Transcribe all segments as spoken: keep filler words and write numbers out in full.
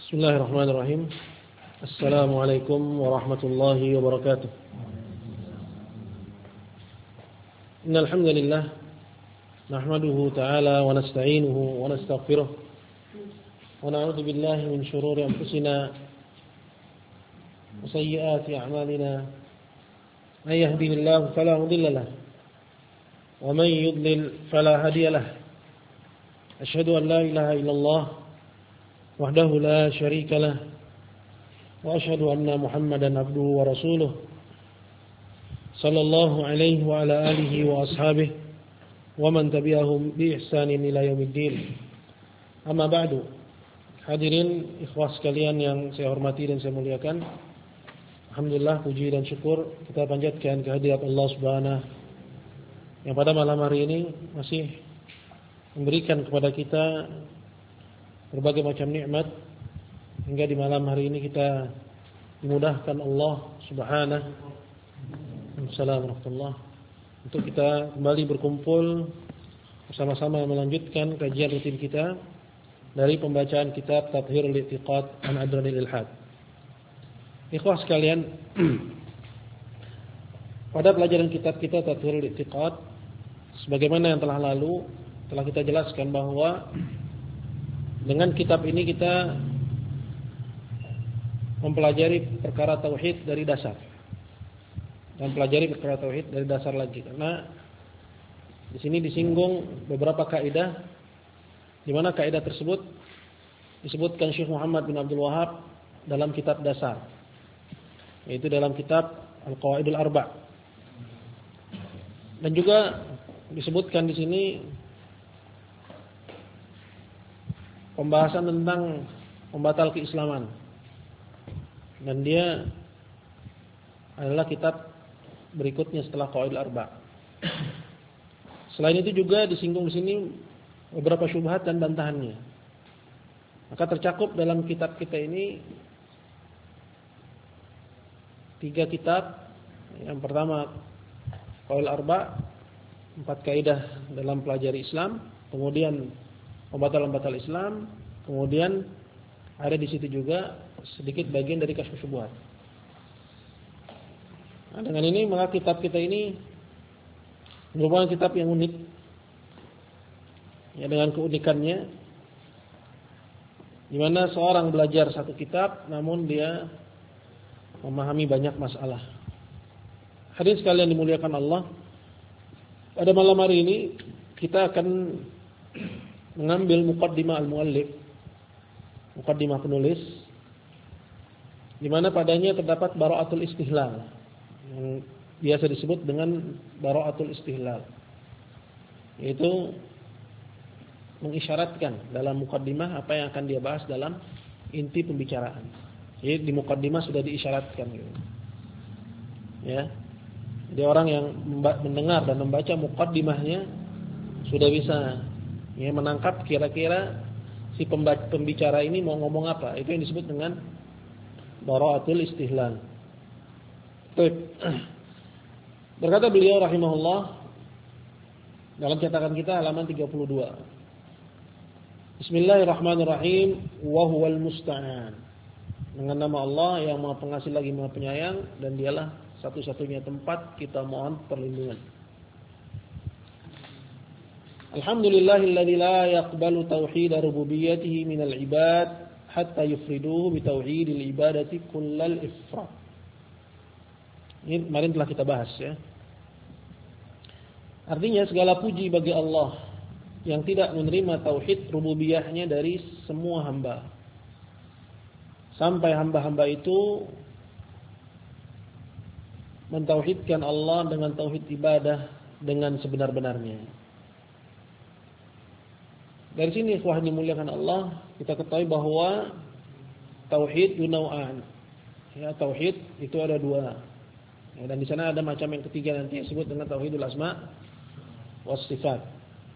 Bismillahirrahmanirrahim. Assalamualaikum warahmatullahi wabarakatuh. Innal hamdalillah nahmaduhu ta'ala wa nasta'inuhu wa nastaghfiruh wa na'udzu billahi min shururi anfusina wa sayyiati a'malina. May yahdihillahu fala mudilla lahu wa may yudlil fala hadiya lahu. Asyhadu an la ilaha illallah wahdahu la syarika lah wa asyhadu anna Muhammadan abduhu wa rasuluh sallallahu alaihi wa ala alihi wa ashabihi wa man tabi'ahum bi ihsanin ila yaumiddin. Amma ba'du. Hadirin ikhwah sekalian yang saya hormati dan saya muliakan, alhamdulillah puji dan syukur kita panjatkan kehadirat Allah Subhanahu yang pada malam hari ini masih memberikan kepada kita berbagai macam nikmat hingga di malam hari ini kita dimudahkan Allah Subhanahu Assalamualaikum warahmatullahi untuk kita kembali berkumpul bersama-sama melanjutkan kajian rutin kita dari pembacaan kitab Tathhirul I'tiqad an Adranil Ilhad. Ikhwah sekalian, pada pelajaran kitab kita Tathhirul I'tiqad, sebagaimana yang telah lalu telah kita jelaskan bahwa dengan kitab ini kita mempelajari perkara tauhid dari dasar. Dan pelajari perkara tauhid dari dasar lagi, karena di sini disinggung beberapa kaidah di mana kaidah tersebut disebutkan Syekh Muhammad bin Abdul Wahhab dalam kitab dasar, yaitu dalam kitab Al-Qawaidul Arba'. Dan juga disebutkan di sini pembahasan tentang pembatal keislaman, dan dia adalah kitab berikutnya setelah Qawaidul Arba'. Selain itu juga disinggung di sini beberapa syubhat dan bantahannya. Maka tercakup dalam kitab kita ini tiga kitab. Yang pertama Qawaidul Arba', empat kaidah dalam pelajari Islam, kemudian pembatal-pembatal Islam, kemudian ada di situ juga sedikit bagian dari kasyf syubhat. Nah, dengan ini maka kitab kita ini merupakan kitab yang unik. Ya, dengan keunikannya di mana seorang belajar satu kitab namun dia memahami banyak masalah. Hadirin sekalian dimuliakan Allah, pada malam hari ini kita akan mengambil muqaddimah al-muallif, muqaddimah penulis, di mana padanya terdapat bara'atul istihlal, yang biasa disebut dengan bara'atul istihlal, yaitu mengisyaratkan dalam muqaddimah apa yang akan dia bahas dalam inti pembicaraan. Jadi di muqaddimah sudah diisyaratkan gitu. Ya. Jadi orang yang mendengar dan membaca muqaddimahnya sudah bisa ya menangkap kira-kira si pembicara ini mau ngomong apa. Itu yang disebut dengan bara'atul istihlal. Baik. Berkata beliau rahimahullah dalam cetakan kita halaman tiga puluh dua. Bismillahirrahmanirrahim, wa huwal musta'an. Dengan nama Allah yang Maha Pengasih lagi Maha Penyayang, dan dialah satu-satunya tempat kita mohon perlindungan. Alhamdulillahilladzi la yaqbalu tauhid rububiyyatihi minal ibad hatta yufriduhu bi tauhidil ibadati kullal ifrad. Ini kemarin telah kita bahas ya. Artinya segala puji bagi Allah yang tidak menerima tauhid rububiyahnya dari semua hamba, sampai hamba-hamba itu mentauhidkan Allah dengan tauhid ibadah dengan sebenar-benarnya. Dari sini ikhwah dimuliakan Allah, kita ketahui bahwa tauhid dunau'an. Ya, tauhid itu ada dua. Ya, dan di sana ada macam yang ketiga nanti yang disebut dengan tauhidul asma was sifat.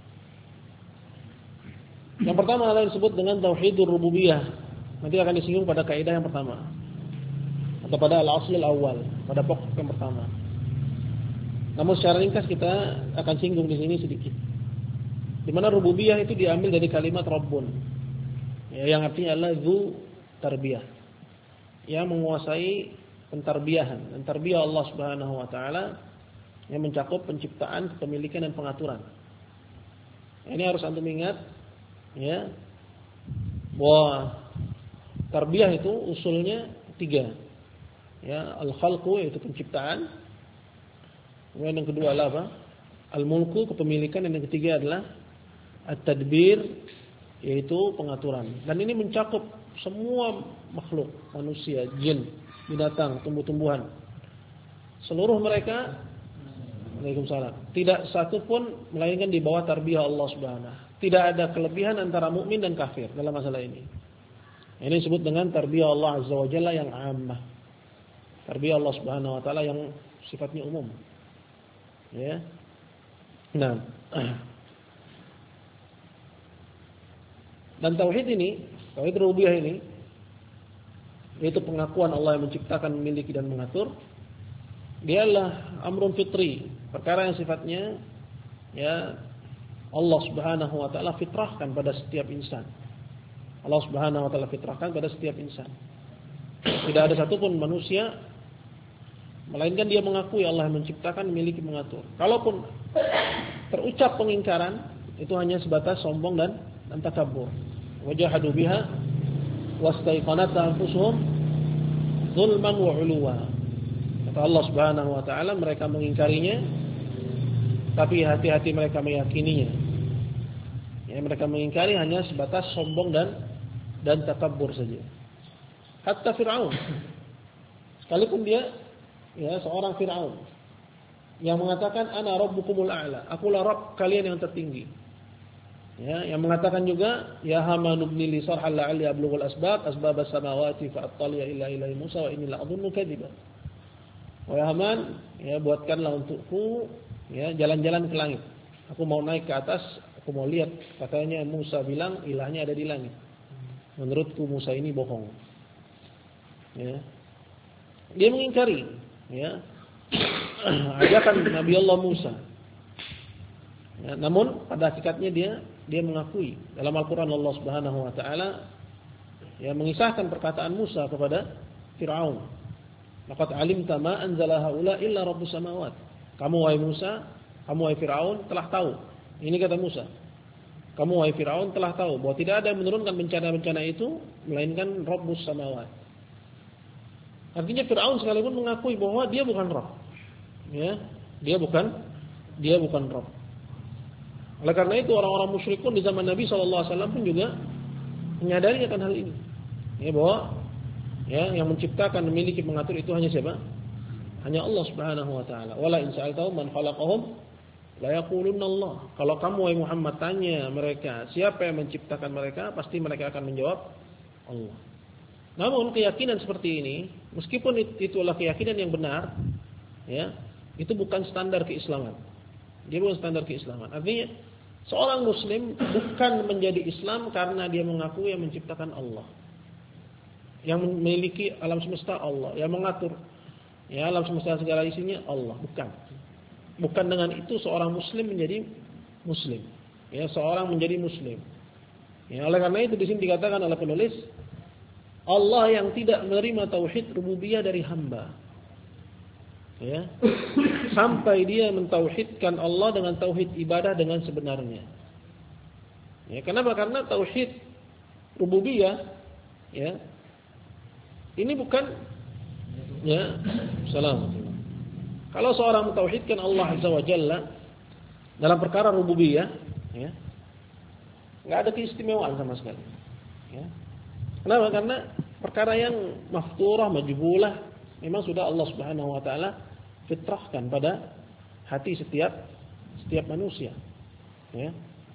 Yang pertama adalah disebut dengan tauhidur rububiyah. Nanti akan disinggung pada kaidah yang pertama, atau pada al-aslul awal, pada pokok yang pertama. Namun secara ringkas kita akan singgung di sini sedikit. Di mana rububiyah itu diambil dari kalimat Rabbun, ya, yang artinya adalah Dzu tarbiyah, yang menguasai pentarbiyahan. Dan tarbiyah Allah Subhanahu wa taala yang mencakup penciptaan, kepemilikan dan pengaturan. Ini harus antum ingat ya, bahwa tarbiyah itu usulnya tiga. Ya, al-khalqu yaitu penciptaan. Kemudian yang kedua adalah apa? Al-mulku, kepemilikan, dan yang ketiga adalah at-tadbir yaitu pengaturan. Dan ini mencakup semua makhluk, manusia, jin, binatang, tumbuh-tumbuhan. Seluruh mereka, Waalaikumsalam, tidak satu pun melainkan di bawah tarbiyah Allah Subhanahu. Tidak ada kelebihan antara mukmin dan kafir dalam masalah ini. Ini disebut dengan tarbiyah Allah Azza wa Jalla yang ammah. Tarbiyah Allah Subhanahu wa taala yang sifatnya umum. Ya. Nah. Dan tauhid ini, tauhid rububiyah ini, yaitu pengakuan Allah yang menciptakan, memiliki dan mengatur, dia adalah amrun fitri, perkara yang sifatnya ya Allah Subhanahu wa taala fitrahkan pada setiap insan. Allah Subhanahu wa taala fitrahkan pada setiap insan. Tidak ada satupun manusia melainkan dia mengakui Allah yang menciptakan, memiliki, mengatur. Kalaupun terucap pengingkaran, itu hanya sebatas sombong dan dan takabur. Wajahadu biha wastaiqanatha anfusuhum zulman wa 'uluwa. Kata Allah Subhanahu wa taala, mereka mengingkarinya tapi hati-hati mereka meyakininya. Ya, mereka mengingkari hanya sebatas sombong dan dan takabur saja. Hatta Fir'aun, sekalipun dia ya seorang Fir'aun yang mengatakan ana rabbukumul a'la, akulah rabb kalian yang tertinggi. Ya, yang mengatakan juga ya Haman ibni li sarhal la'alli ablughul asbab asbab as-samawati fa attali'a ila ilahi Musa wa inni la'adhunnu kadziban. Wahai Haman, ya buatkanlah untukku ya jalan-jalan ke langit. Aku mau naik ke atas, aku mau lihat. Katanya Musa bilang ilahnya ada di langit. Menurutku Musa ini bohong. Ya. Dia mengingkari ya ajakan Nabi Allah Musa. Ya, namun pada hakikatnya dia dia mengakui. Dalam Al-Qur'an Allah Subhanahu wa taala ya mengisahkan perkataan Musa kepada Firaun. Laqad 'alimta ma anzala haula illa rabbus samawat. Kamu wahai Musa, kamu wahai Firaun telah tahu. Ini kata Musa. Kamu wahai Firaun telah tahu bahwa tidak ada yang menurunkan bencana-bencana itu melainkan Rabbus samawat. Artinya Firaun sekalipun mengakui bahwa dia bukan Rabb. Ya, dia bukan dia bukan Rabb. Oleh karena itu orang-orang musyrikun di zaman Nabi shallallahu alaihi wasallam pun juga menyadari akan hal ini. Ya, bahwa ya yang menciptakan, memiliki, mengatur itu hanya siapa? Hanya Allah Subhanahu wa taala. Wala in sa'altahum man khalaqahum la yaqulunna Allah. Kalau kamu wahai Muhammad tanya mereka, siapa yang menciptakan mereka, pasti mereka akan menjawab Allah. Namun keyakinan seperti ini, meskipun itulah keyakinan yang benar, ya, itu bukan standar keislaman. Dia bukan standar keislaman. Artinya seorang muslim bukan menjadi Islam karena dia mengakui yang menciptakan Allah, yang memiliki alam semesta Allah, yang mengatur ya alam semesta segala isinya Allah, bukan. Bukan dengan itu seorang muslim menjadi muslim. Ya, seorang menjadi muslim. Ya, oleh karena itu di sini dikatakan oleh penulis Allah yang tidak menerima tauhid rububiyah dari hamba. Ya. Sampai dia mentauhidkan Allah dengan tauhid ibadah dengan sebenarnya. Ya, kenapa? Karena tauhid rububiyah ya ini bukan ya salam. Kalau seorang mentauhidkan Allah Azza wa Jalla dalam perkara rububiyah, ya, nggak ada keistimewaan sama sekali. Ya. Kenapa? Karena perkara yang mafturah, majbulah, memang sudah Allah Subhanahu wa taala fitrahkan pada hati setiap setiap manusia. Ya.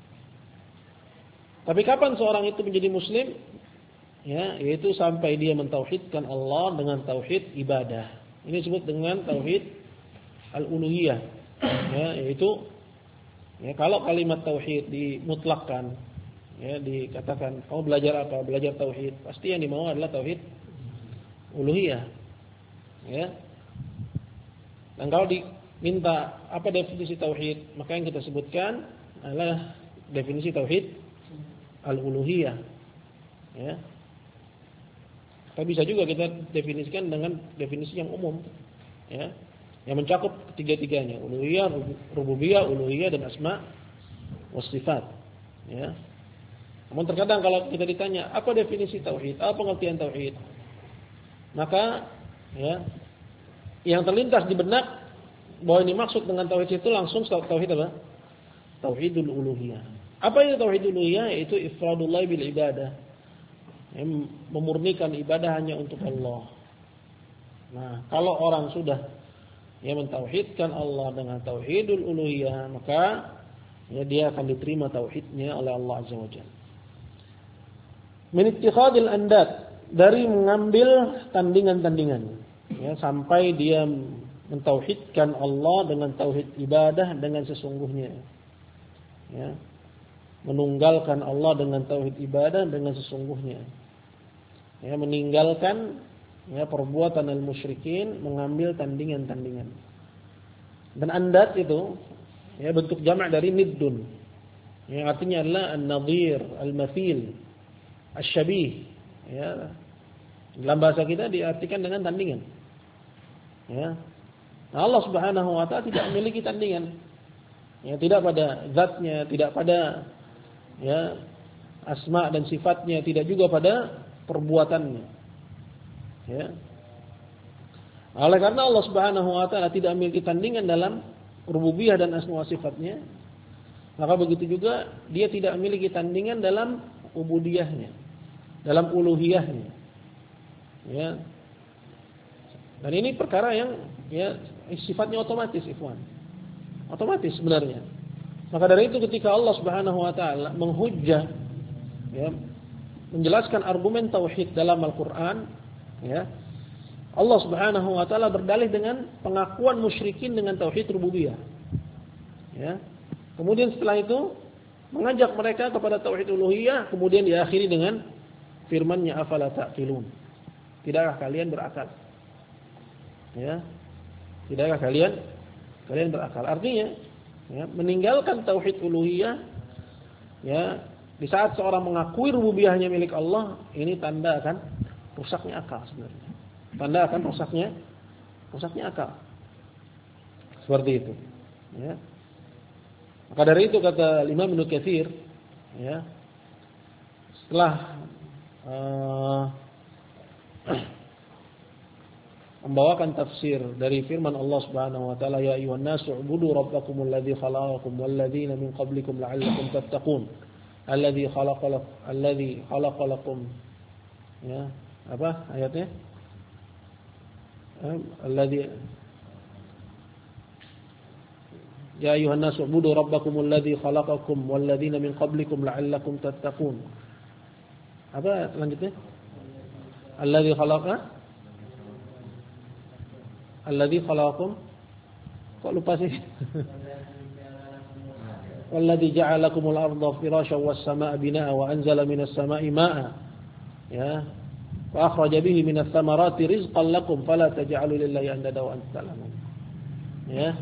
Tapi kapan seorang itu menjadi muslim? Ya, yaitu sampai dia mentauhidkan Allah dengan tauhid ibadah. Ini disebut dengan tauhid al-uluhiyah. Ya, yaitu ya, kalau kalimat tauhid dimutlakkan, ya, dikatakan kamu belajar apa? Belajar tauhid. Pasti yang dimau adalah tauhid uluhiyah. Ya. Dan kalau diminta apa definisi tauhid, maka yang kita sebutkan adalah definisi tauhid al-uluhiyah. Ya. Tapi bisa juga kita definisikan dengan definisi yang umum, ya, yang mencakup ketiga-tiganya, uluhiyah, rububiyah, uluhiyah dan asma was sifat, ya. Namun terkadang kalau kita ditanya apa definisi tauhid, apa pengertian tauhid, maka ya yang terlintas di benak bahwa ini maksud dengan tauhid itu langsung tauhid apa? Tauhidul uluhiyah. Apa itu tauhidul uluhiyah? Yaitu ifradullah bil ibadah. Yang memurnikan ibadah hanya untuk Allah. Nah, kalau orang sudah ya mentauhidkan Allah dengan tauhidul uluhiyah, maka ya dia akan diterima tauhidnya oleh Allah Azza wa Jalla. Min ittikhadil andad, dari mengambil tandingan-tandingan, ya, sampai dia mentauhidkan Allah dengan tauhid ibadah dengan sesungguhnya, ya, menunggalkan Allah dengan tauhid ibadah dengan sesungguhnya, ya, meninggalkan ya perbuatan al-musyrikin, mengambil tandingan-tandingan. Dan andad itu ya bentuk jamak dari niddun, yang artinya adalah an-nadhir, al-mathil, asy-syabih, ya. Dalam bahasa kita diartikan dengan tandingan, ya. Nah, Allah Subhanahu wa taala tidak memiliki tandingan. Ya, tidak pada zatnya, tidak pada ya asma dan sifatnya, tidak juga pada perbuatannya. Ya. Oleh karena Allah Subhanahu wa taala tidak memiliki tandingan dalam rububiyah dan asma wa sifatnya, maka begitu juga dia tidak memiliki tandingan dalam ubudiyahnya, dalam uluhiyahnya. Ya. Dan ini perkara yang ya sifatnya otomatis, ikhwan. Otomatis sebenarnya. Maka dari itu ketika Allah Subhanahu wa taala menghujjah, ya, menjelaskan argumen tauhid dalam Al-Qur'an, ya, Allah Subhanahu wa taala berdalih dengan pengakuan musyrikin dengan tauhid rububiyah. Ya. Kemudian setelah itu mengajak mereka kepada tauhid uluhiyah, kemudian diakhiri dengan firman-Nya afala ta'qilun. Tidakkah kalian berakal? Ya. Tidakkah kalian kalian berakal? Artinya, ya, meninggalkan tauhid uluhiyah, ya, di saat seorang mengakui rububiyahnya milik Allah, ini tanda akan rusaknya akal sebenarnya. Tanda akan rusaknya rusaknya akal. Seperti itu, ya. Maka dari itu kata Imam Ibnu Katsir, ya, setelah uh, membawakan tafsir dari firman Allah Subhanahu wa taala, ya ayyuhan nasu ubudu rabbakumul ladzi khalaqakum wal ladzina min qablikum la'allakum tattaqun alladzi khalaqalakum alladzi khalaqalakum, ya, apa ayatnya? Alladzi ya ayyuhan nasu ubudu rabbakumul ladzi khalaqakum wal ladzina min qablikum la'allakum tattaqun. Apa selanjutnya? Alladzi khalaqa Alladzi khalaqakum, kok lupa sih? Walladzi ja'alakumul arda firasyan was samaa'a binaa'a wa anzala minas samaa'i maa'a, ya, wa akhraja bihi minas thamarati rizqan lakum fala taj'alu lillahi andada wa antum ta'lamun. Ya.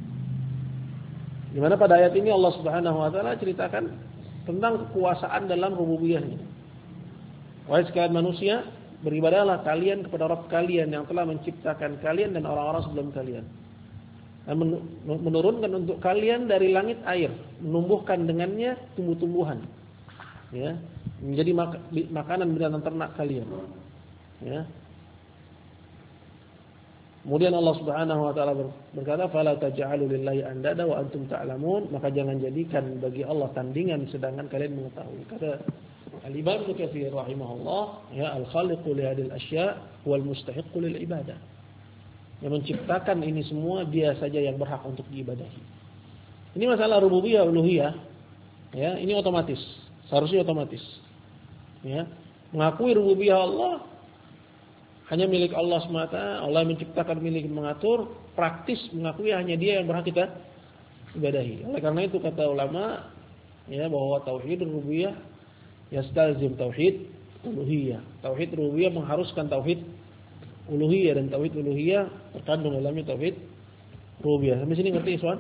Di mana pada ayat ini Allah Subhanahu wa taala ceritakan tentang kekuasaan dalam rububiyahnya. Wahai sekalian manusia, beribadahlah kalian kepada Rabb kalian yang telah menciptakan kalian dan orang-orang sebelum kalian, dan menurunkan untuk kalian dari langit air, menumbuhkan dengannya tumbuh-tumbuhan, ya, menjadi mak- makanan binatang ternak kalian, ya. Kemudian Allah Subhanahu wa taala berkata, "Fala taj'alu lillahi andada wa antum ta'lamun," maka jangan jadikan bagi Allah tandingan sedangkan kalian mengetahui. Kata Al-Imam Ibnu Katsir rahimahullah, ya, al-khaliqu li hadhil asya' wal mustahiqqu lil ibadah. Yang menciptakan ini semua dia saja yang berhak untuk diibadahi. Ini masalah rububiyah uluhiyah, ya, ini otomatis, seharusnya otomatis. Ya, mengakui rububiyah Allah hanya milik Allah semata, Allah yang menciptakan, milik mengatur, praktis mengakui hanya dia yang berhak kita ibadahi. Oleh karena itu kata ulama, ya, bahwa tauhid rububiyah yastalzim tauhid uluhiyah. Tauhid rububiyah mengharuskan tauhid uluhiyah, dan tauhid uluhiyah terkandung dalamnya tauhid rububiyah. Sampai sini ngerti, Ikhwan?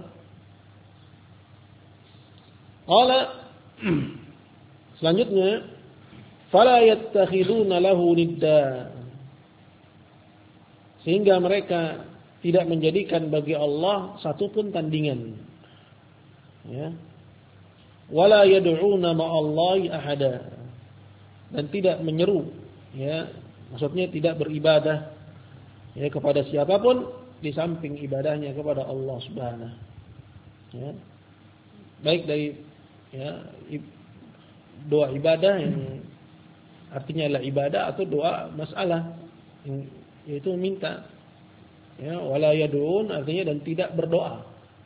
Qala selanjutnya Fala yattakhiduna lahu nidda. Sehingga mereka tidak menjadikan bagi Allah satupun tandingan. Ya. Wala yad'una ma'allahi ahada. Dan tidak menyeru, ya, maksudnya tidak beribadah ya kepada siapapun di samping ibadahnya kepada Allah Subhanahu. Ya. Baik dari ya doa ibadah yang artinya adalah ibadah atau doa masalah yang yaitu minta. Ya, wala yad'un artinya dan tidak berdoa.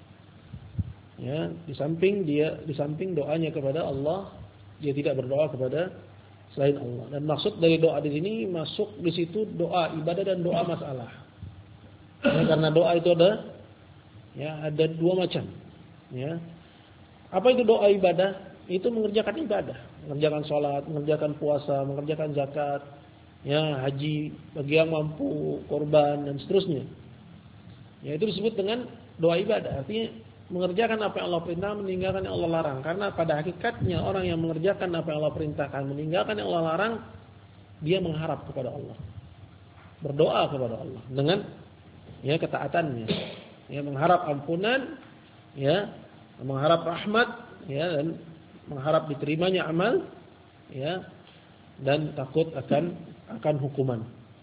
Ya, di samping dia di samping doanya kepada Allah, dia tidak berdoa kepada selain Allah. Dan maksud dari doa di sini masuk di situ doa ibadah dan doa masalah. Ya, karena doa itu ada ya ada dua macam. Ya. Apa itu doa ibadah? Itu mengerjakan ibadah, mengerjakan sholat, mengerjakan puasa, mengerjakan zakat, ya haji bagi yang mampu, korban dan seterusnya. Ya itu disebut dengan doa ibadah. Artinya mengerjakan apa yang Allah perintah, meninggalkan yang Allah larang. Karena pada hakikatnya orang yang mengerjakan apa yang Allah perintahkan, meninggalkan yang Allah larang, dia mengharap kepada Allah, berdoa kepada Allah dengan ya ketaatannya, ya mengharap ampunan, ya mengharap rahmat, ya dan mengharap diterimanya amal, ya dan takut akan akan hukuman.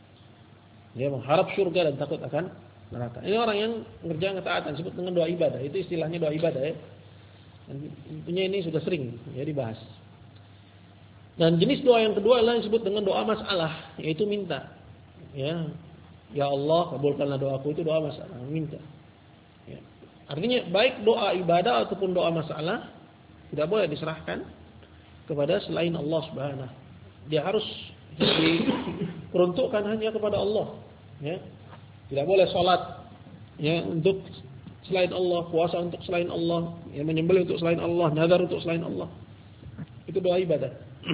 Ya mengharap surga dan takut akan neraka. Ini orang yang mengerjakan ketaatan disebut dengan doa ibadah. Itu istilahnya doa ibadah ya. Dan tentunya ini sudah sering ya dibahas. Dan jenis doa yang kedua adalah yang disebut dengan doa masalah, yaitu minta. Ya, ya Allah kabulkanlah doaku, itu doa masalah, minta. Ya. Artinya baik doa ibadah ataupun doa masalah tidak boleh diserahkan kepada selain Allah Subhanahu. Dia harus diperuntukkan hanya kepada Allah. Ya. Tidak boleh sholat ya untuk selain Allah, puasa untuk selain Allah, ya menyembelih untuk selain Allah, nazar untuk selain Allah. Itu doa ibadah.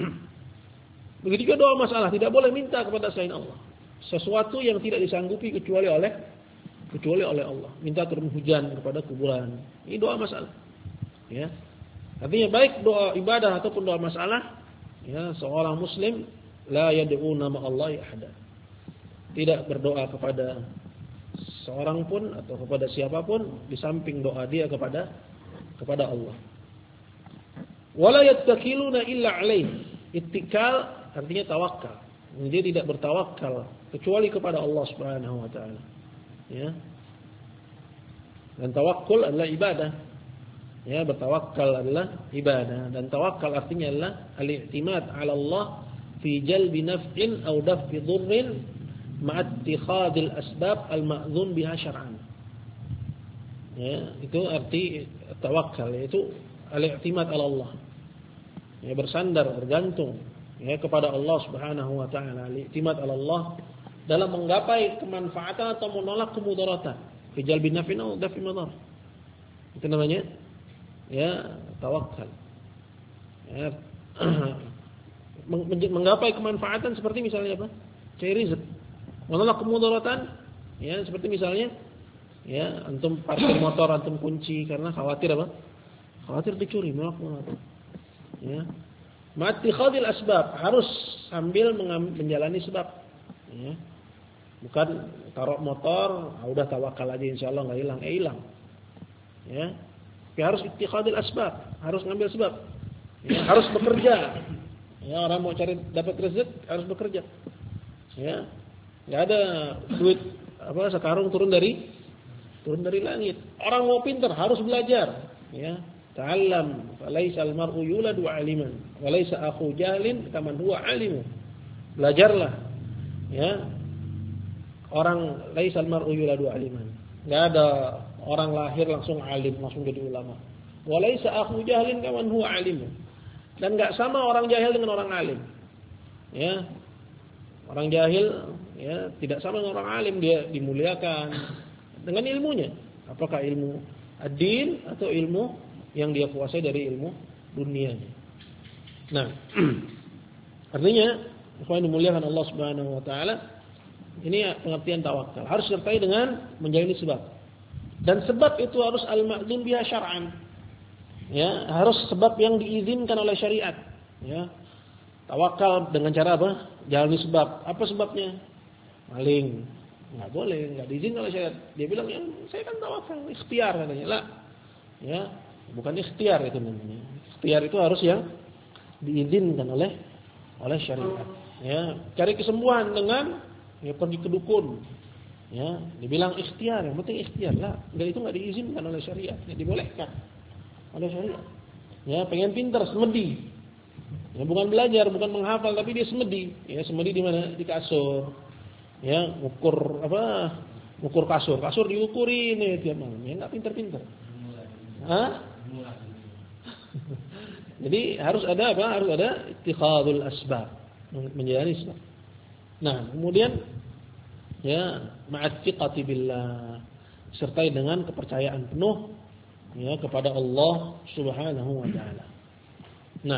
Begitu juga doa masalah, tidak boleh minta kepada selain Allah sesuatu yang tidak disanggupi kecuali oleh kecuali oleh Allah. Minta turun hujan kepada kuburan. Ini doa masalah. Ya. Artinya baik doa ibadah ataupun doa masalah, ya seorang muslim la yad'una ma'allahi ahada. Tidak berdoa kepada seorang pun atau kepada siapapun di samping doa dia kepada kepada Allah. Wala yattakiluna illa alaih. Ittikal artinya tawakal. Dia tidak bertawakal kecuali kepada Allah Subhanahu wa taala. Ya. Dan tawakkul adalah ibadah. Ya, bertawakal adalah ibadah dan tawakal artinya adalah al-i'timad 'ala Allah fi jalbi naf'in aw daf'i dhurrin ma'attikhadil asbab al-ma'zun biha syar'an. Ya, itu arti tawakal, yaitu al-i'timad 'ala Allah. Ya, bersandar, bergantung ya kepada Allah Subhanahu wa taala, al-i'timad 'ala Allah dalam menggapai kemanfaatan atau menolak kemudaratan. Fi jalbi naf'in aw daf'i madar. Itu namanya ya tawakal. Ya, menggapai kemanfaatan seperti misalnya apa? Cari rezeki. Menolak kemudaratan, ya seperti misalnya, ya antum parkir motor, antum kunci karena khawatir apa? Khawatir dicuri, menolak kemudaratan. Ya, mati khadil asbab, harus sambil menjalani sebab. Ya, bukan taruh motor, ah, udah tawakal aja insyaallah nggak hilang, eh hilang. Ya, tapi harus ittikhadil asbab, harus ngambil sebab. Ya, harus bekerja. Ya, orang mau cari dapat rezeki harus bekerja. Ya. Enggak ada duit apa sekarung turun dari turun dari langit. Orang mau pintar harus belajar, ya. Ta'allam falaisa al-mar'u yuladu 'aliman wa laisa akhu jahlin kaman huwa 'alimu. Belajarlah. Ya. Orang laisa al-mar'u yuladu 'aliman. Enggak ada orang lahir langsung alim, langsung jadi ulama. Wa laisa akhu jahlin kaman huwa 'alimu. Dan enggak sama orang jahil dengan orang alim. Ya. Orang jahil ya tidak sama dengan orang alim, dia dimuliakan dengan ilmunya. Apakah ilmu ad-din atau ilmu yang dia kuasai dari ilmu dunianya. Nah, artinya ikhwan dimuliakan Allah Subhanahu wa taala, ini pengertian tawakal. Harus disertai dengan menjalani sebab. Dan sebab itu harus al-ma'dzun biha syar'an. Ya, harus sebab yang diizinkan oleh syariat, ya. Tawakal dengan cara apa? Jalani sebab. Apa sebabnya? Maling. Enggak boleh, enggak diizinkan oleh syariat. Dia bilang, ya, saya kan tawakal, ikhtiar katanya. Lah. Ya, bukan ikhtiar itu namanya. Ikhtiar itu harus yang diizinkan oleh oleh syariat. Ya, cari kesembuhan dengan ya pergi ke dukun. Ya, dibilang ikhtiar, yang penting ikhtiar lah. Enggak, itu enggak diizinkan oleh syariat, ya dibolehkan oleh syariat. Ya, pengen pintar, semedi. Ya, bukan belajar, bukan menghafal, tapi dia semedi. Ya, semedi di mana? Di kasur. Ya, ukur apa? Ukur kasur. Kasur diukuri ini tiap malam. Ya, enggak pintar-pintar. Hah? Jadi harus ada apa? Harus ada ittikhadul asbab, menjalani sebab. Nah, kemudian ya, ma'at thiqati billah, sertai dengan kepercayaan penuh ya kepada Allah Subhanahu wa taala. Nah,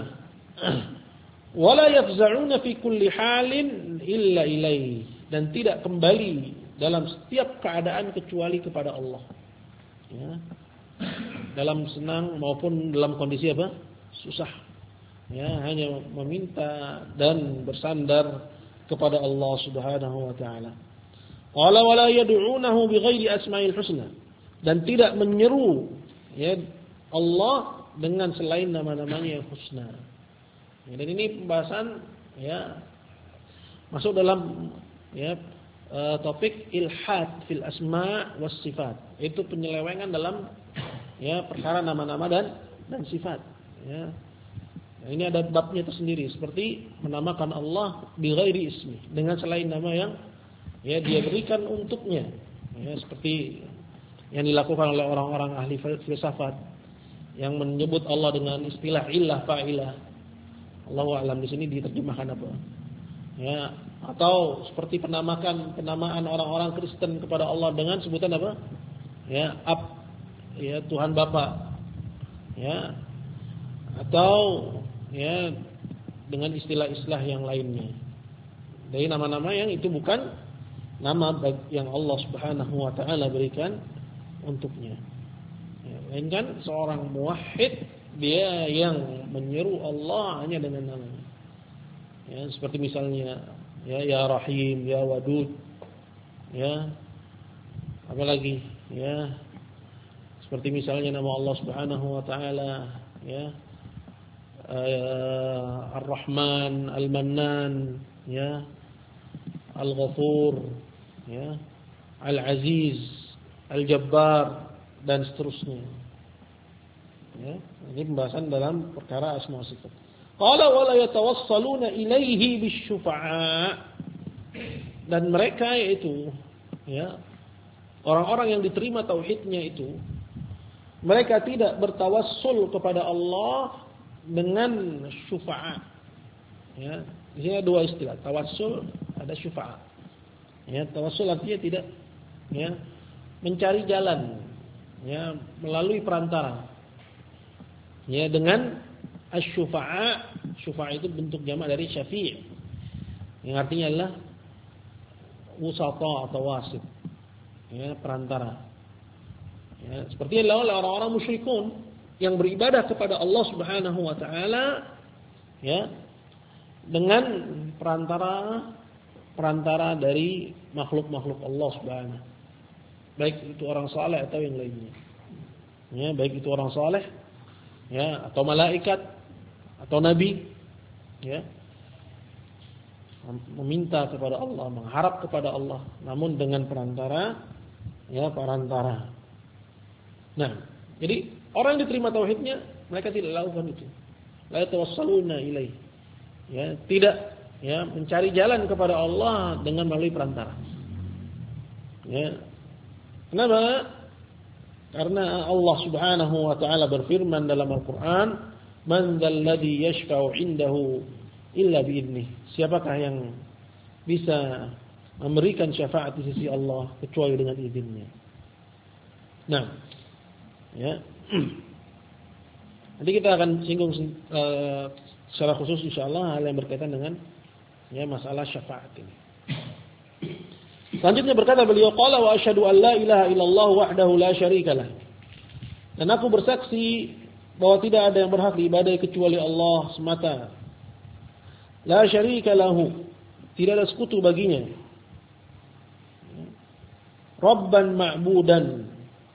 wala yafza'una fi kulli halin illa ilaihi, dan tidak kembali dalam setiap keadaan kecuali kepada Allah. Ya. Dalam senang maupun dalam kondisi apa? Susah. Ya, hanya meminta dan bersandar kepada Allah Subhanahu wa taala. Qala wala yad'unahu bighairi asma'il husna, dan tidak menyeru ya Allah dengan selain nama-namanya yang husna. Ya, dan ini pembahasan ya masuk dalam ya uh, topik ilhad fil asma' was sifat. Itu penyelewengan dalam ya perkara nama-nama dan dan sifat. Ya. Nah, ini ada babnya tersendiri, seperti menamakan Allah bi ghairi ismi, dengan selain nama yang ya dia berikan untuknya. Ya, seperti yang dilakukan oleh orang-orang ahli filsafat yang menyebut Allah dengan istilah illah fa'ilah. Allahu a'lam di sini diterjemahkan apa? Ya, atau seperti penamakan penamaan orang-orang Kristen kepada Allah dengan sebutan apa? Ya, Ab, ya Tuhan Bapa. Ya. Atau ya dengan istilah-istilah yang lainnya. Dari nama-nama yang itu bukan nama yang Allah Subhanahu wa taala berikan untuknya. Ya, lain kan seorang muwahhid, dia yang menyeru Allah hanya dengan namanya. Ya, seperti misalnya ya ya Rahim, ya Wadud. Ya. Apalagi ya seperti misalnya nama Allah Subhanahu wa taala ya uh, Ar-Rahman, Al-Mannan, ya Al-Ghafur, ya Al-Aziz, Al-Jabbar, dan seterusnya. Ya, ini pembahasan dalam perkara asma wa sifat. Qala wa la yatawassaluna ilaihi bisyufa'a, dan mereka yaitu ya orang-orang yang diterima tauhidnya itu, mereka tidak bertawassul kepada Allah dengan syufa'a. Ya, di sini ada dua istilah, tawassul, ada syufa'a. Ya, tawassul artinya tidak ya mencari jalan ya melalui perantara. Ya, dengan asy-syufa'a, syufa'a itu bentuk jamak dari syafi', yang artinya adalah wusata atau wasit. Ya, perantara. Ya, seperti adalah oleh orang-orang musyrikun yang beribadah kepada Allah Subhanahu wa taala ya dengan perantara perantara dari makhluk-makhluk Allah Subhanahu, baik itu orang saleh atau yang lainnya. Ya, baik itu orang saleh ya atau malaikat atau nabi ya, meminta kepada Allah, mengharap kepada Allah, namun dengan perantara ya perantara. Nah, jadi orang yang diterima tauhidnya, mereka tidak lakukan itu. La tawassaluna ilaih. Ya, tidak ya mencari jalan kepada Allah dengan melalui perantara. Ya. Kenapa? Karena Allah Subhanahu wa taala berfirman dalam Al-Qur'an, "Man dzalladzi yashfa'u 'indahu illa bi'idnih." Siapakah yang bisa memberikan syafaat di sisi Allah kecuali dengan izinnya. Nah, ya. Nanti kita akan singgung uh, secara khusus insyaallah hal yang berkaitan dengan ya masalah syafaat ini. Selanjutnya berkata beliau, qala wa asyhadu an la ilaha illallah wahdahu la syarikalah. Dan aku bersaksi bahwa tidak ada yang berhak diibadahi kecuali Allah semata. La syarika lahu, tidak ada sekutu baginya. Rabban ma'budan,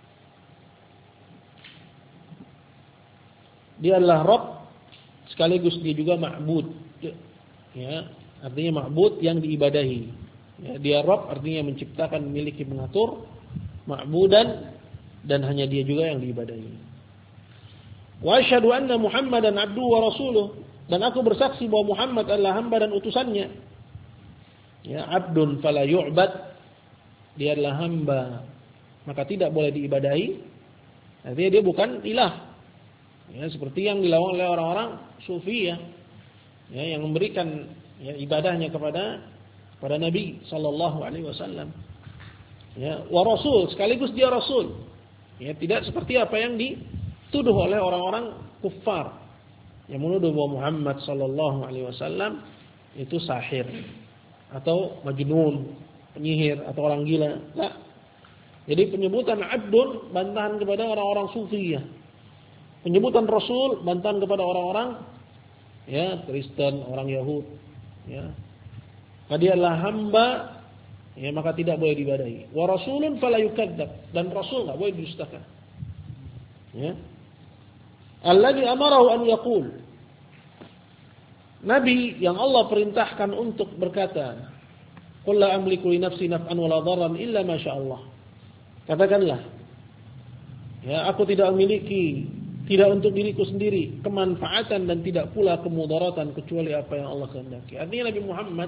dia adalah Rabb sekaligus dia juga ma'bud. Ya, artinya ma'bud yang diibadahi. Ya, dia Rabb artinya menciptakan, memiliki, mengatur, ma'budan dan hanya dia juga yang diibadahi. Wa asyhadu anna Muhammadan abduhu wa rasuluh, dan aku bersaksi bahwa Muhammad adalah hamba dan utusannya. Ya, abdun fala yu'bad, dia adalah hamba maka tidak boleh diibadahi. Artinya dia bukan ilah. Ya, seperti yang dilakukan oleh orang-orang sufi ya, ya yang memberikan ya, ibadahnya kepada kepada Nabi sallallahu alaihi wasallam. Ya, wa rasul, sekaligus dia rasul. Ya, tidak seperti apa yang dituduh oleh orang-orang kufar yang menuduh bahwa Muhammad sallallahu alaihi wasallam itu sahir atau majnun, penyihir atau orang gila. Nah, jadi penyebutan abdun bantahan kepada orang-orang sufi ya. Penyebutan Rasul bantahan kepada orang-orang ya Kristen, orang Yahud ya. Maka dia adalah hamba ya, maka tidak boleh diibadahi. Wa rasulun fala yukadzdzab, dan rasul enggak boleh didustakan. Ya. Alladzi amarahu an yaqul, nabi yang Allah perintahkan untuk berkata, qul la amliku li nafsi naf'an wala dharran illa ma syaa Allah. Katakanlah, ya aku tidak memiliki, tidak untuk diriku sendiri kemanfaatan dan tidak pula kemudaratan kecuali apa yang Allah kehendaki. Artinya Nabi Muhammad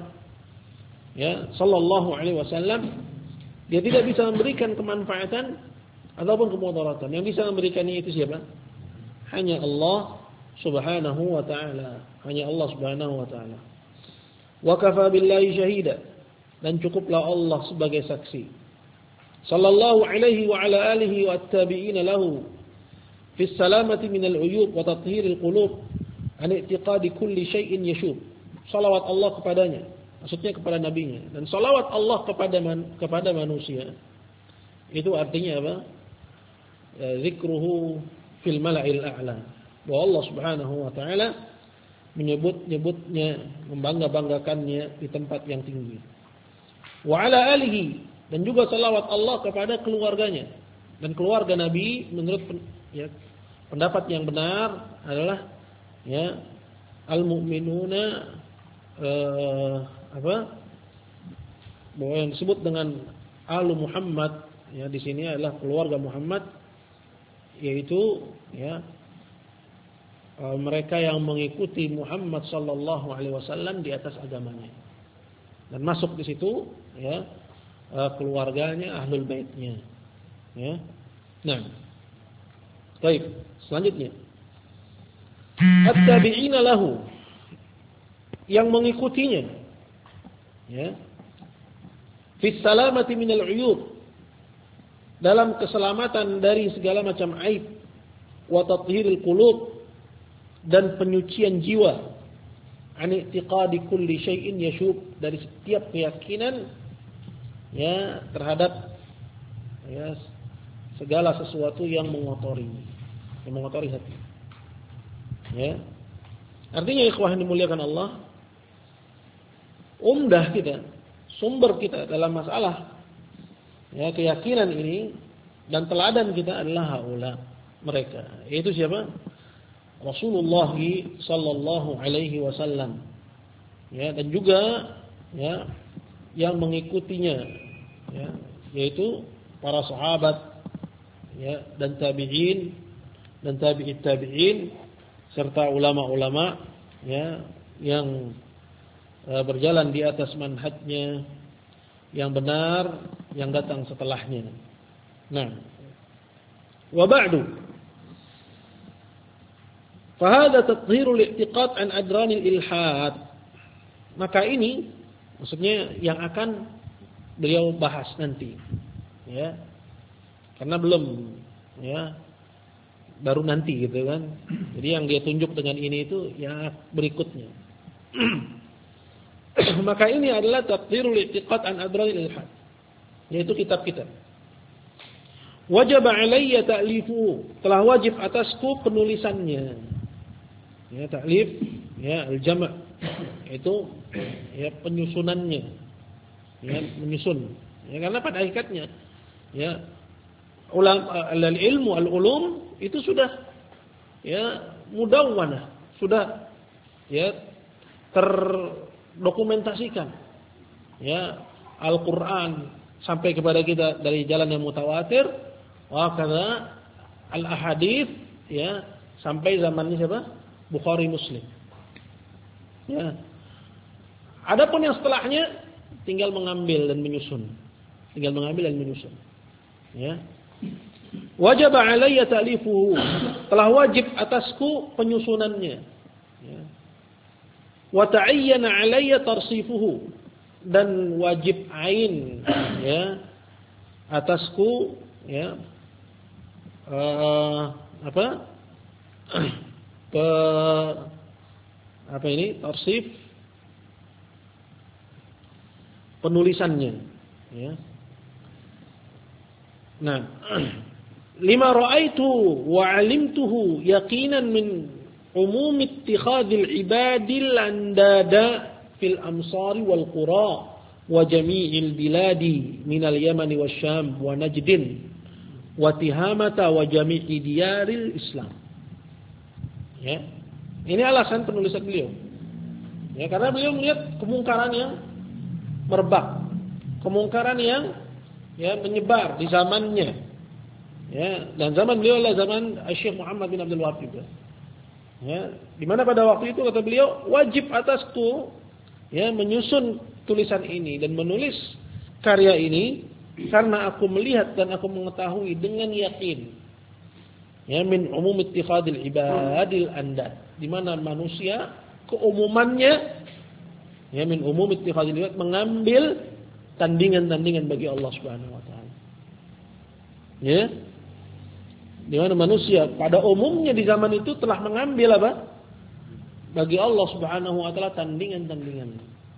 ya sallallahu alaihi wasallam dia tidak bisa memberikan kemanfaatan ataupun kemudaratan. Yang bisa memberikannya itu siapa? Hanya Allah Subhanahu wa taala. Hanya Allah Subhanahu wa taala. Wa kafa billahi syahida, dan cukuplah Allah sebagai saksi. Sallallahu alaihi wa ala alihi wa at-tabi'ina lahu fi salamati minal uyub wa tathhiril qulub an i'tiqadi kulli syai'in yashub. Salawat Allah kepadanya, maksudnya kepada nabinya, dan salawat Allah kepada man, kepada manusia. Itu artinya apa? Zikruhu fil mala'il a'la. Bahwa Allah Subhanahu wa taala menyebut-nyebutnya, membangga-banggakannya di tempat yang tinggi. Wa ala alihi, dan juga salawat Allah kepada keluarganya. Dan keluarga Nabi menurut ya, pendapat yang benar adalah ya al-mu'minuna uh, apa? Bahwa yang disebut dengan Alu Muhammad ya di sini adalah keluarga Muhammad, yaitu ya uh, mereka yang mengikuti Muhammad sallallahu alaihi wasallam di atas agamanya. Dan masuk di situ ya uh, keluarganya, ahlul baitnya. Ya. Nah, baik, selanjutnya. At-tabi'ina lahu, yang mengikutinya. Ya. Fi salamati minal uyub, dalam keselamatan dari segala macam aib, wa tathhiril qulub, dan penyucian jiwa, an i'tiqadi kulli syai'in yashub, dari setiap keyakinan ya terhadap ya segala sesuatu yang mengotori, yang mengotori hati. Ya. Artinya ikhwah yang dimuliakan Allah, umdah kita, sumber kita dalam masalah ya keyakinan ini dan teladan kita adalah haula, mereka. Yaitu siapa? Rasulullah sallallahu alaihi wasallam. Ya, dan juga ya yang mengikutinya ya, yaitu para sahabat ya, dan tabi'in dan tabi'it tabi'in serta ulama-ulama ya yang uh, berjalan di atas manhajnya yang benar yang datang setelahnya. Nah, wa ba'du, fa hadha tathhirul i'tiqad an adranil ilhad. Maka ini maksudnya yang akan beliau bahas nanti ya. Karena belum ya, baru nanti gitu kan. Jadi yang dia tunjuk dengan ini itu ya berikutnya. Maka ini adalah taqdirul i'tiqad an adranil ilhad, yaitu kitab-kitab. Wajib alayya ta'lifu, telah wajib atasku penulisannya. Ya, ta'lif ya al-jama' Itu ya penyusunannya, ya menyusun. Ya karena pada hakikatnya ya ulang al-ilmu al-ulum itu sudah ya mudawwanah, sudah ya terdokumentasikan. Ya Al-Qur'an sampai kepada kita dari jalan yang mutawatir, wa kadza al-ahadits ya sampai zamannya siapa? Bukhari Muslim. Ya. Adapun yang setelahnya tinggal mengambil dan menyusun. Tinggal mengambil dan menyusun. Ya. Wajib alayya ta'lifuhu. Telah wajib atasku penyusunannya. Ya. Wa ta'ayyana alayya tarsifuhu. Dan wajib ain ya atasku ya uh, apa pe apa ini tarsif penulisannya ya. Nah, lima ra'aitu wa 'alimtuhu yaqinan min umum ittikhadil ibadil andada fil amsari wal qura wa jami'il biladi minal yamani wasyam wa najdin wa tihamata wa jami'i diyaril islam. Ya. Ini alasan penulisan beliau. Ya, karena beliau melihat kemungkaran yang merebak, kemungkaran yang ya menyebar di zamannya. Ya, dan zaman beliau adalah zaman Syekh Muhammad bin Abdul Wahab juga. Ya, di mana pada waktu itu kata beliau wajib atasku ya menyusun tulisan ini dan menulis karya ini karena aku melihat dan aku mengetahui dengan yakin ya min umum ittikhadil ibadil andad, di mana manusia keumumannya ya min umum ittikhadil ibad mengambil tandingan-tandingan bagi Allah Subhanahu wa taala. Ya. Di mana manusia pada umumnya di zaman itu telah mengambil apa? Bagi Allah Subhanahu wa taala tandingan-tandingan.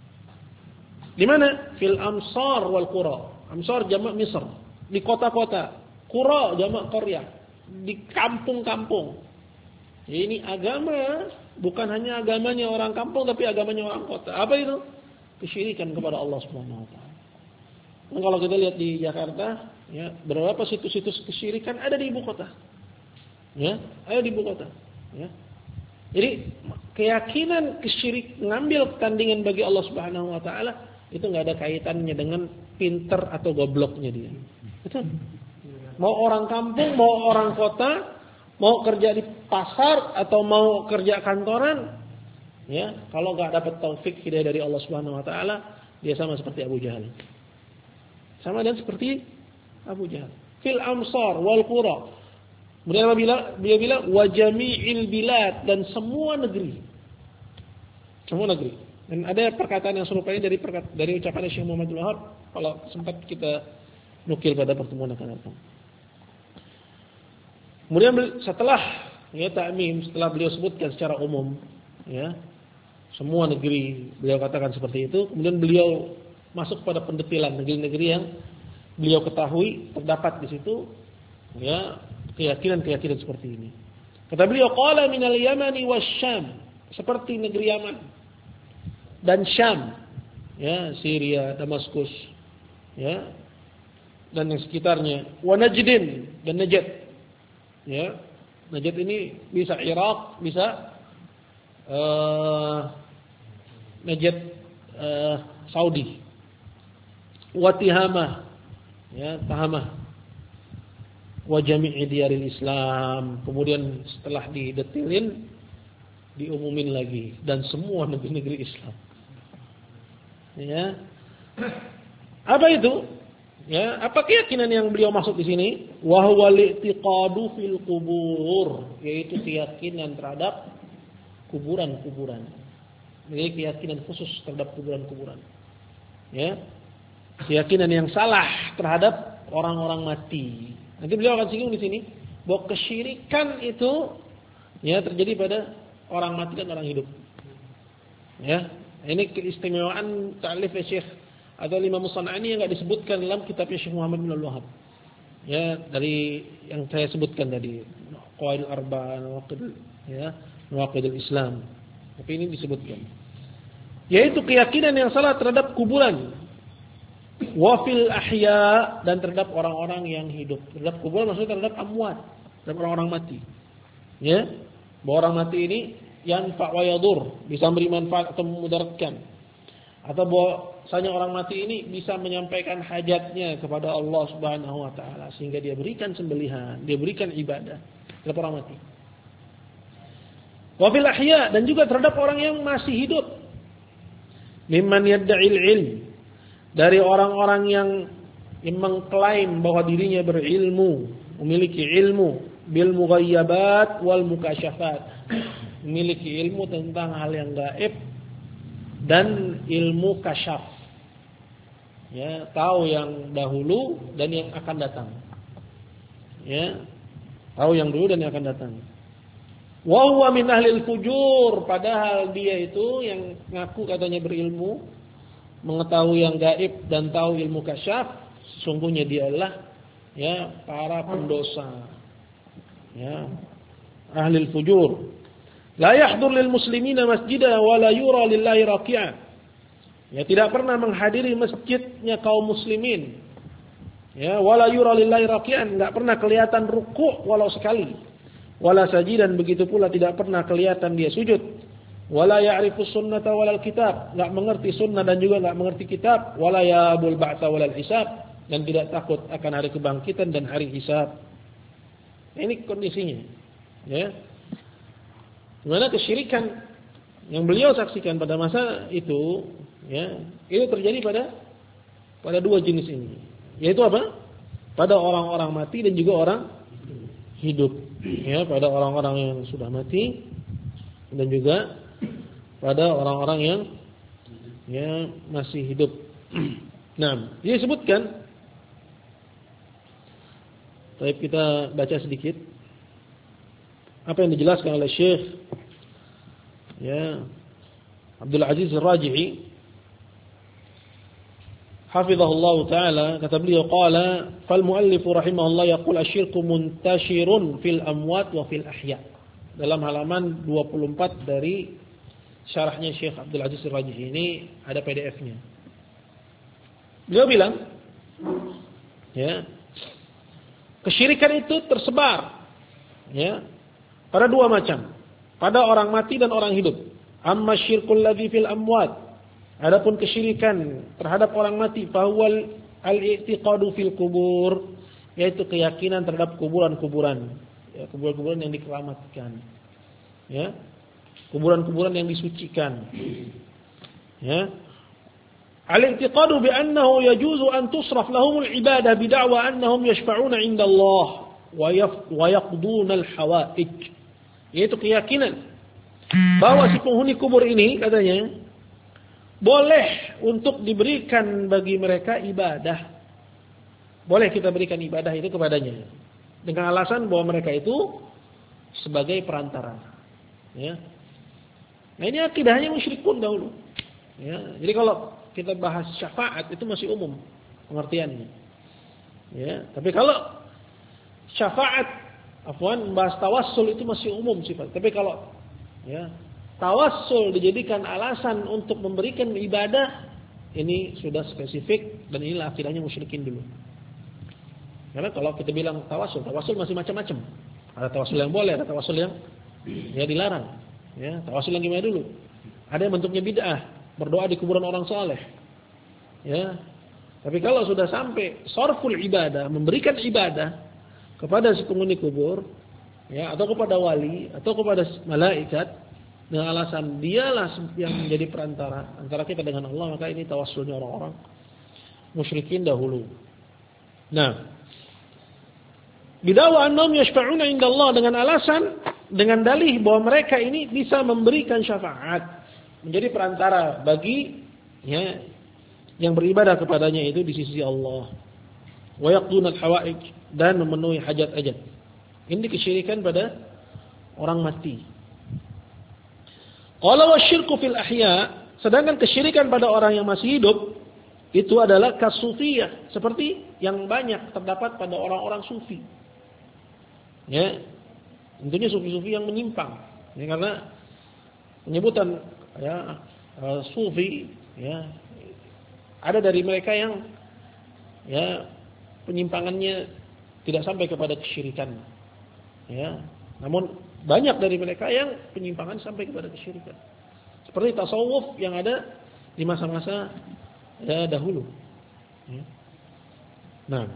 Di mana? Fil amsar wal qura. Amsar jamak Misr, di kota-kota. Qura jamak qaryah, di kampung-kampung. Ya, ini agama bukan hanya agamanya orang kampung tapi agamanya orang kota. Apa itu? Kesyirikan kepada Allah Subhanahu wa taala. Dan kalau kita lihat di Jakarta, ya, berapa situs-situs kesyirikan ada di ibu kota. Ya, ada di ibu kota, ya. Jadi keyakinan kesyirik ngambil tandingan bagi Allah Subhanahu wa taala itu enggak ada kaitannya dengan pinter atau gobloknya dia. Betul? Mau orang kampung, mau orang kota, mau kerja di pasar atau mau kerja kantoran, ya, kalau enggak dapat taufik hidayah dari Allah Subhanahu wa taala, dia sama seperti Abu Jahal. Sama dan seperti Abu Jahal. Fil amsar wal qura. Kemudian dia bilang wa jami'il bilad, dan semua negeri. Semua negeri. Dan ada perkataan yang serupa ini dari perkat, dari ucapan Syekh Muhammad bin Wahab, kalau sempat kita nukil pada pertemuan akan datang. Kemudian setelah ya ta'mim, setelah beliau sebutkan secara umum ya semua negeri, beliau katakan seperti itu, kemudian beliau masuk pada pendetilan negeri-negeri yang beliau ketahui terdapat di situ ya keyakinan-keyakinan seperti ini. Kata beliau, qala minal yamani wasyam, seperti negeri Yaman dan Syam, ya, Syria, Damaskus, ya, dan yang sekitarnya, wa Najdin, dan Najd. Ya, Najd ini bisa Irak, bisa uh, Najd uh, Saudi. Wa Tihamah, ya, Tahamah. Wa jami'i diyaril Islam. Kemudian setelah didetilin diumumin lagi, dan semua negeri-negeri Islam. Ya. Apa itu? Ya, apa keyakinan yang beliau maksud di sini? Wa huwa li'tiqadu fil qubur, yaitu keyakinan terhadap kuburan-kuburan. Jadi keyakinan khusus terhadap kuburan-kuburan. Ya. Keyakinan yang salah terhadap orang-orang mati. Nanti beliau akan singgung di sini bahwa kesyirikan itu ya terjadi pada orang mati dan orang hidup. Ya, ini keistimewaan ta'lif Syekh atau Imam As-San'ani yang enggak disebutkan dalam kitabnya Syekh Muhammad bin Abdul Wahab. Ya, dari yang saya sebutkan tadi, Qawaidul Arba'ah, Nawaqidul ya, Nawaqidul Islam. Tapi ini disebutkan. yaitu keyakinan yang salah terhadap kuburan. Wa fil ahya, dan terhadap orang-orang yang hidup. Terhadap kuburan maksudnya terhadap amwat, terhadap orang-orang mati. Ya, bahwa orang mati ini yanfa' wa yadur, bisa memberi manfaat atau memudaratkan. Atau bahwasanya orang mati ini bisa menyampaikan hajatnya kepada Allah Subhanahu wa taala sehingga dia berikan sembelihan, dia berikan ibadah terhadap orang mati. Wa fil ahya, dan juga terhadap orang yang masih hidup. Mimman yadda'il ilm, dari orang-orang yang mengklaim bahwa dirinya berilmu, memiliki ilmu bil mughayyabat wal mukasyafat, memiliki ilmu tentang hal yang gaib dan ilmu kasyaf. Ya, tahu yang dahulu dan yang akan datang. Ya, tahu yang dulu dan yang akan datang. Wa huwa min ahlil fujur, padahal dia itu yang ngaku katanya berilmu, mengetahui yang gaib dan tahu ilmu kasyaf, sesungguhnya dia adalah ya para pendosa. Ya, ahlil fujur. La yahdur lil muslimina masjidah wa la yura lillahi raki'an. Ya, tidak pernah menghadiri masjidnya kaum muslimin. Ya, wala yura lillahi raki'an, enggak pernah kelihatan ruku' walau sekali. Wala sajidan, begitu pula tidak pernah kelihatan dia sujud. Wala ya'rifu sunnata walal kitab, enggak mengerti sunnah dan juga enggak mengerti kitab. Wala ya'bul ba'tsa walal hisab, dan tidak takut akan hari kebangkitan dan hari hisab. Ini kondisinya. Ya. Dimana kesyirikan yang beliau saksikan pada masa itu, ya, itu terjadi pada pada dua jenis ini. Yaitu apa? Pada orang-orang mati dan juga orang hidup. Ya, pada orang-orang yang sudah mati dan juga pada orang-orang yang ya masih hidup. Nah, dia sebutkan. Baik, kita baca sedikit apa yang dijelaskan oleh Syekh ya Abdul Aziz Ar-Raji'i hafizahullah taala, kata beliau, qala fal muallif rahimahullah yaqul asyirku muntashirun fil amwat wa fil ahya. Dalam halaman dua puluh empat dari syarahnya Syekh Abdul Aziz Ar-Raji'i ini ada P D F-nya. Beliau bilang ya, kesyirikan itu tersebar ya pada dua macam, pada orang mati dan orang hidup. Amma syirkul ladzi fil amwat, adapun kesyirikan terhadap orang mati, fahuwal al-i'tiqadu fil kubur, yaitu keyakinan terhadap kuburan-kuburan, ya, kuburan-kuburan yang dikeramatkan, ya, kuburan-kuburan yang disucikan, ya. Al-i'tiqadu bi annahu yajuzu an tusraf lahumul ibadah bi da'wa annahum yashfa'una 'inda Allah wa yaqduna al-hawaij, yaitu keyakinan bahwa si penghuni kubur ini katanya boleh untuk diberikan bagi mereka ibadah. Boleh kita berikan ibadah itu kepadanya dengan alasan bahwa mereka itu sebagai perantara. Ya. Nah, ini akidahnya musyrikun dahulu. Ya. Jadi kalau kita bahas syafaat itu masih umum pengertiannya. Ya. Tapi kalau syafaat, afwan, bahas tawassul itu masih umum sifat. Tapi kalau ya tawassul dijadikan alasan untuk memberikan ibadah, ini sudah spesifik dan inilah akidahnya musyrikin dulu. Karena kalau kita bilang tawassul, tawassul masih macam-macam. Ada tawassul yang boleh, ada tawassul yang ya dilarang. Ya, tawassul yang gimana dulu? Ada yang bentuknya bid'ah, berdoa di kuburan orang saleh. Ya. Tapi kalau sudah sampai sarful ibadah, memberikan ibadah kepada si penghuni kubur, ya, atau kepada wali atau kepada malaikat dengan alasan dialah yang menjadi perantara antara kita dengan Allah, maka ini tawassulnya orang-orang musyrikin dahulu. Nah, bidawa annahum yashfa'una 'inda Allah, dengan alasan, dengan dalih bahwa mereka ini bisa memberikan syafaat, menjadi perantara bagi ya yang beribadah kepadanya itu di sisi Allah. Wa yaqduna al-hawaij, dan memenuhi hajat-hajat. Ini kesyirikan pada orang mati. Qala wasyirku fil ahya, sedangkan kesyirikan pada orang yang masih hidup itu adalah kasufiyah, seperti yang banyak terdapat pada orang-orang sufi. Ya. Tentunya sufi-sufi yang menyimpang. Ya, karena penyebutan ya uh, sufi, ya, ada dari mereka yang ya penyimpangannya tidak sampai kepada kesyirikan, ya. Namun banyak dari mereka yang penyimpangan sampai kepada kesyirikan. Seperti tasawuf yang ada di masa-masa ya, dahulu. Ya. Nah,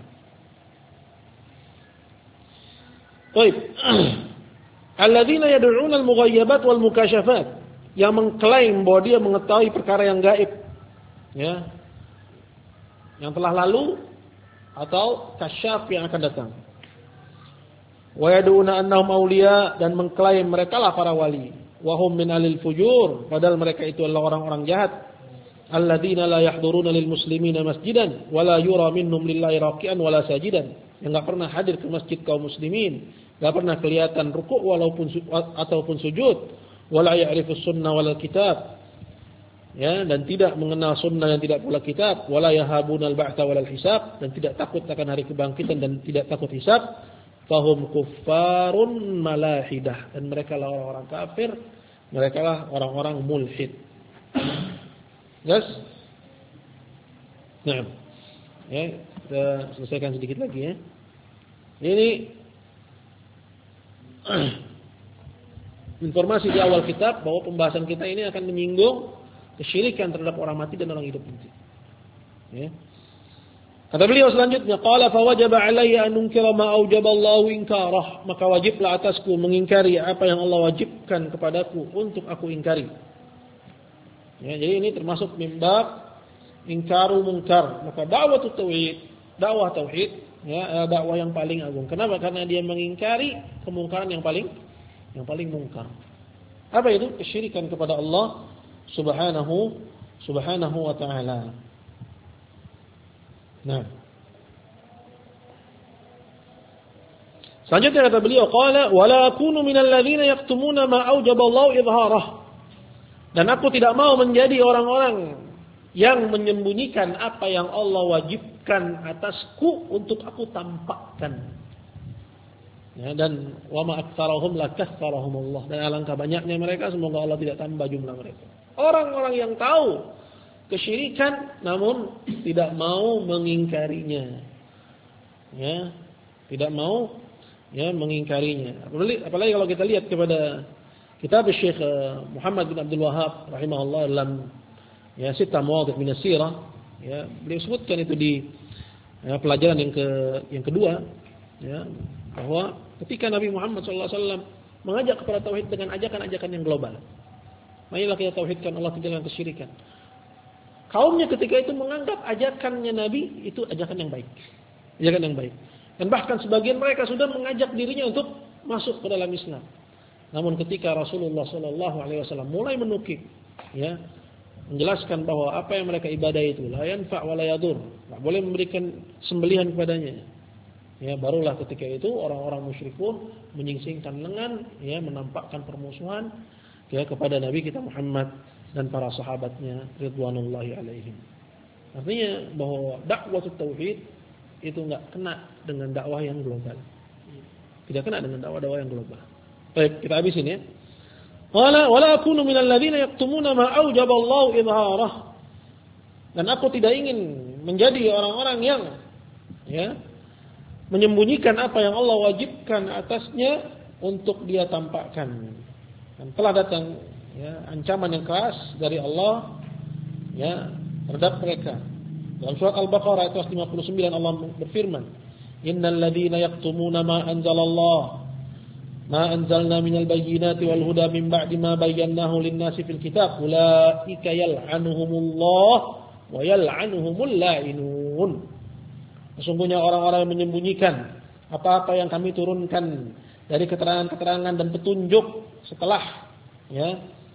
baik. Alladzina yad'una al-mughayyabat wal mukasyafat, yang mengklaim bahwa dia mengetahui perkara yang gaib, ya, yang telah lalu atau kasyaf yang akan datang. Wa yad'una annahum awliya, dan mengklaim mereka lah para wali. Wa hum min alil fujur, padahal mereka itu adalah orang-orang jahat. Alladzina la yahduruna lil muslimina masjidan wa la yura minhum lillahi raqian wala sajidan, yang enggak pernah hadir ke masjid kaum muslimin, enggak pernah kelihatan rukuk walaupun ataupun sujud, wala ya'rifus sunnah wal kitab, ya, dan tidak mengenal sunnah dan tidak pula kitab, wala yahabunal ba'tsa wal hisab, dan tidak takut akan hari kebangkitan dan tidak takut hisab. Fahum kuffarun malahidah, dan mereka lah orang-orang kafir, mereka lah orang-orang mulhid. Yes? Nah, ya, kita selesaikan sedikit lagi ya. Ini informasi di awal kitab bahwa pembahasan kita ini akan menyinggung kesyirikan terhadap orang mati dan orang hidup nanti. Ya. Kata beliau selanjutnya, qala fa wajaba alayya an unkira ma aujaballahu inkarah, maka wajiblah atasku mengingkari apa yang Allah wajibkan kepadaku untuk aku ingkari. Ya, jadi ini termasuk mimbab ingkaru munkar. Maka dakwah tauhid, dakwah tauhid, ya, dakwah yang paling agung. Kenapa? Karena dia mengingkari kemungkaran yang paling yang paling mungkar. Apa itu? Kesyirikan kepada Allah Subhanahu Subhanahu wa taala. Nah. Selanjutnya kata beliau, qala wala akunu minal ladzina yaktumuna ma aujaballahu idharah. Dan aku tidak mau menjadi orang-orang yang menyembunyikan apa yang Allah wajibkan atasku untuk aku tampakkan. Ya, dan wa ma aktsarahum la katsarahumullah, dan alangkah banyaknya mereka, semoga Allah tidak tambah jumlah mereka. Orang-orang yang tahu kesyirikan namun tidak mau mengingkarinya. Ya, tidak mau ya mengingkarinya. Apalagi, apalagi kalau kita lihat kepada kitab Syekh Muhammad bin Abdul Wahhab rahimahullah dalam ya sita mawadhi' min as-sirah, ya, beliau sebutkan itu di ya, pelajaran yang ke yang kedua, ya, bahwa ketika Nabi Muhammad sallallahu alaihi wasallam mengajak kepada tauhid dengan ajakan-ajakan yang global. Marilah kita tauhidkan Allah, tinggalkan kesyirikan. Kaumnya ketika itu menganggap ajakannya Nabi itu ajakan yang baik. Ajakan yang baik. Dan bahkan sebagian mereka sudah mengajak dirinya untuk masuk ke dalam Islam. Namun ketika Rasulullah sallallahu alaihi wasallam mulai menukik, ya, menjelaskan bahwa apa yang mereka ibadah itu la yanfa' wa la yadur, enggak boleh memberikan sembelihan kepadanya. Ya, barulah ketika itu orang-orang musyrikun menyingsingkan lengan, ya, menampakkan permusuhan ya kepada Nabi kita Muhammad dan para sahabatnya ridwanullahi alaihim. Artinya bahwa dakwah tauhid itu enggak kena dengan dakwah yang global. Tidak kena dengan dakwah-dakwah yang global. Baik, kita habisin ya. Qala wala akunu minal ladzina yaktumuna ma aujaballahu idharah. Dan aku tidak ingin menjadi orang-orang yang ya menyembunyikan apa yang Allah wajibkan atasnya untuk dia tampakkan. Dan telah datang ya ancaman yang keras dari Allah ya terhadap mereka. Dalam surat Al-Baqarah ayat lima puluh sembilan Allah berfirman, "Innal ladzina yaktumuna ma anzalallah ma anzalna minal bayyinati wal huda min ba'di ma bayyanahu lin-nasi fil kitab ulaika yal'anuhumullah wa yal'anuhumul la'inun." Sesungguhnya orang-orang yang menyembunyikan apa-apa yang kami turunkan dari keterangan-keterangan dan petunjuk setelah ya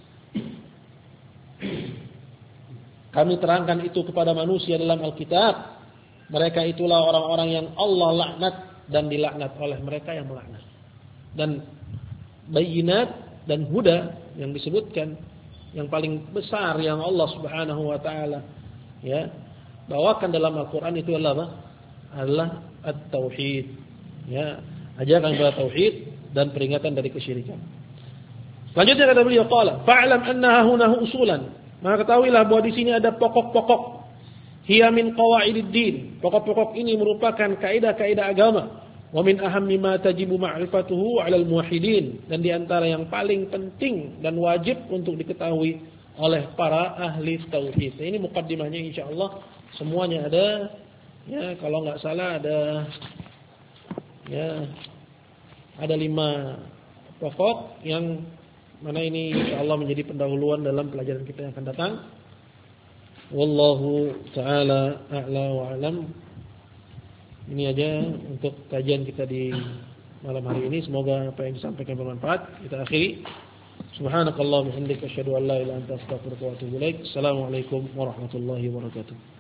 kami terangkan itu kepada manusia dalam Alkitab, mereka itulah orang-orang yang Allah laknat dan dilaknat oleh mereka yang melaknat. Dan bayyinat dan huda yang disebutkan yang paling besar yang Allah Subhanahu wa taala ya bawakan dalam Al-Qur'an itu adalah apa? Adalah at-tauhid. Ya, ajakan kepada tauhid dan peringatan dari kesyirikan. Selanjutnya kata beliau qala fa'lam annaha hunahu usulan. Maka ketahuilah bahwa di sini ada pokok-pokok. Hiya min qawaididdin. Pokok-pokok ini merupakan kaidah-kaidah agama. Wa min ahammi ma tajibu ma'rifatuhu 'alal muwahhidin, dan di antara yang paling penting dan wajib untuk diketahui oleh para ahli tauhid. Ini mukaddimahnya insyaallah semuanya ada. Ya, kalau enggak salah ada ya ada lima pokok yang mana ini insyaallah menjadi pendahuluan dalam pelajaran kita yang akan datang. Wallahu taala a'la wa alam. Ini aja untuk kajian kita di malam hari ini. Semoga apa yang disampaikan bermanfaat. Kita akhiri. Subhanakallahumma wa bihamdika asyhadu an la ilaha illa anta astaghfiruka wa atubu ilaik. Assalamualaikum warahmatullahi wabarakatuh.